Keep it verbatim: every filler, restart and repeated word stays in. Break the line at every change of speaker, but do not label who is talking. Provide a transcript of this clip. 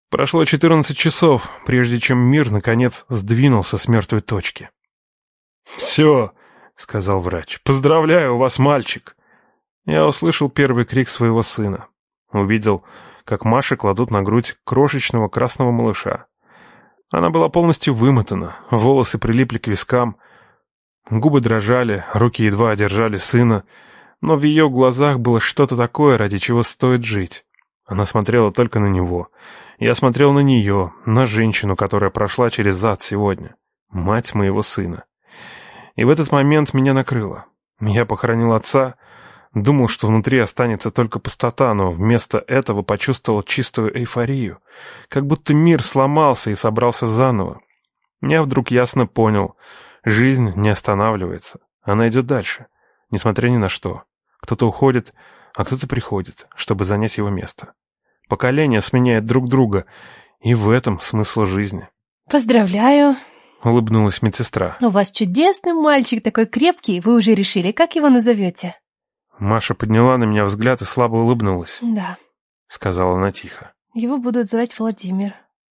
Прошло четырнадцать часов, прежде чем мир, наконец, сдвинулся с мертвой точки. «Все», — сказал врач, — «поздравляю, у вас мальчик». Я услышал первый крик своего сына. Увидел, как Маше кладут на грудь крошечного красного малыша. Она была полностью вымотана, волосы прилипли к вискам, губы дрожали, руки едва одержали сына, но в ее глазах было что-то такое, ради чего стоит жить. Она смотрела только на него. Я смотрел на нее, на женщину, которая прошла через ад сегодня, мать моего сына. И в этот момент меня накрыло. Я похоронил отца, думал, что внутри останется только пустота, но вместо этого почувствовал чистую эйфорию, как будто мир сломался и собрался заново. Я вдруг ясно понял, жизнь не останавливается, она идет дальше, несмотря ни на что. Кто-то уходит, а кто-то приходит, чтобы занять его место. Поколения сменяют друг друга, и в этом смысл жизни.
«Поздравляю!»
— улыбнулась медсестра.
«У вас чудесный мальчик, такой крепкий. Вы уже решили, как его назовете?»
Маша подняла на меня взгляд и слабо улыбнулась.
«Да»,
— сказала она тихо.
«его будут звать Владимир».